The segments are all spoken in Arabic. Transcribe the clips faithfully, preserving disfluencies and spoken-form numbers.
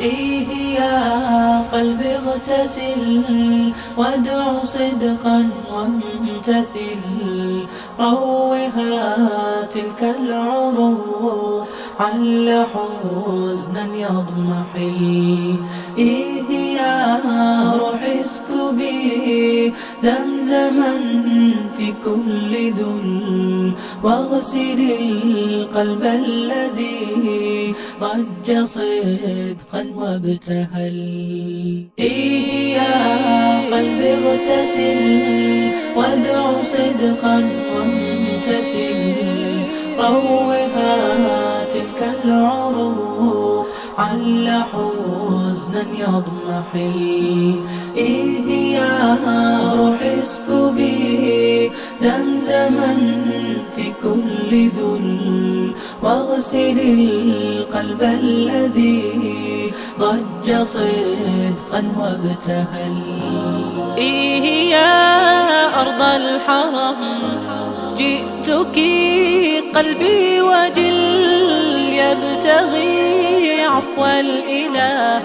إيه يا قلبي اغتسل وادع صدقا وامتثل، روها تلك العروق عل حزنا يضمحل. إيه يا روح اسكبي زمزما في كل دل، واغسل القلب الذي ضج صدقا وابتهل. إيه يا قلبي اغتسل وادع صدقا وامتثل، روها تلك العروق عل حزنا يضمحل. إيه يا روح اسكبي زمزما في كل دل، واغسل القلب الذي ضج صدقا وابتهل. إيه يا أرض الحرم جئتك قلبي وجل، يبتغي عفو الإله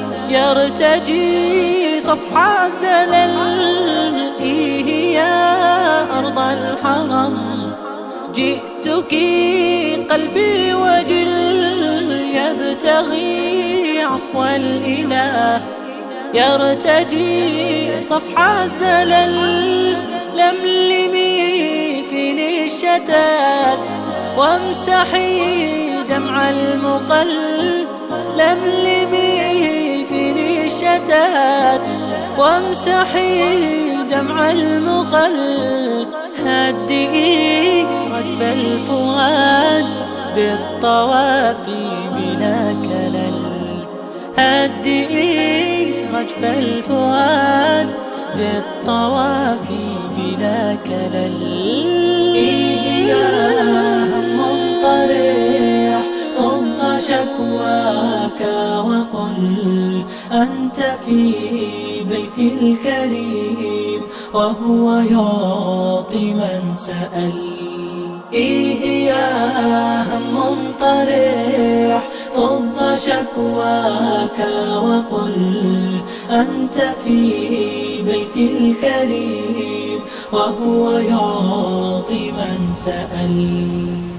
يرتجي صفح الزلل. إيه يا أرض الحرم جئتك قلبي وجل، يبتغي عفو الإله يرتجي صفح الزلل. لملمي فيني الشتات وامسحي دمع المقل، لملمي فيني الشتات وامسحي دمع المقل. هدئي رجف الفؤاد بالطواف بلا كلل، هدئي رجف الفؤاد بالطواف بلا كلل. إيه يا هم طريح خض شكواك وقل أنت في بيت الكريم وهو يعطي من سأل. إيه يا هم طريح خض شكواك وقل أنت في بيت الكريم وهو يعطي من سأل.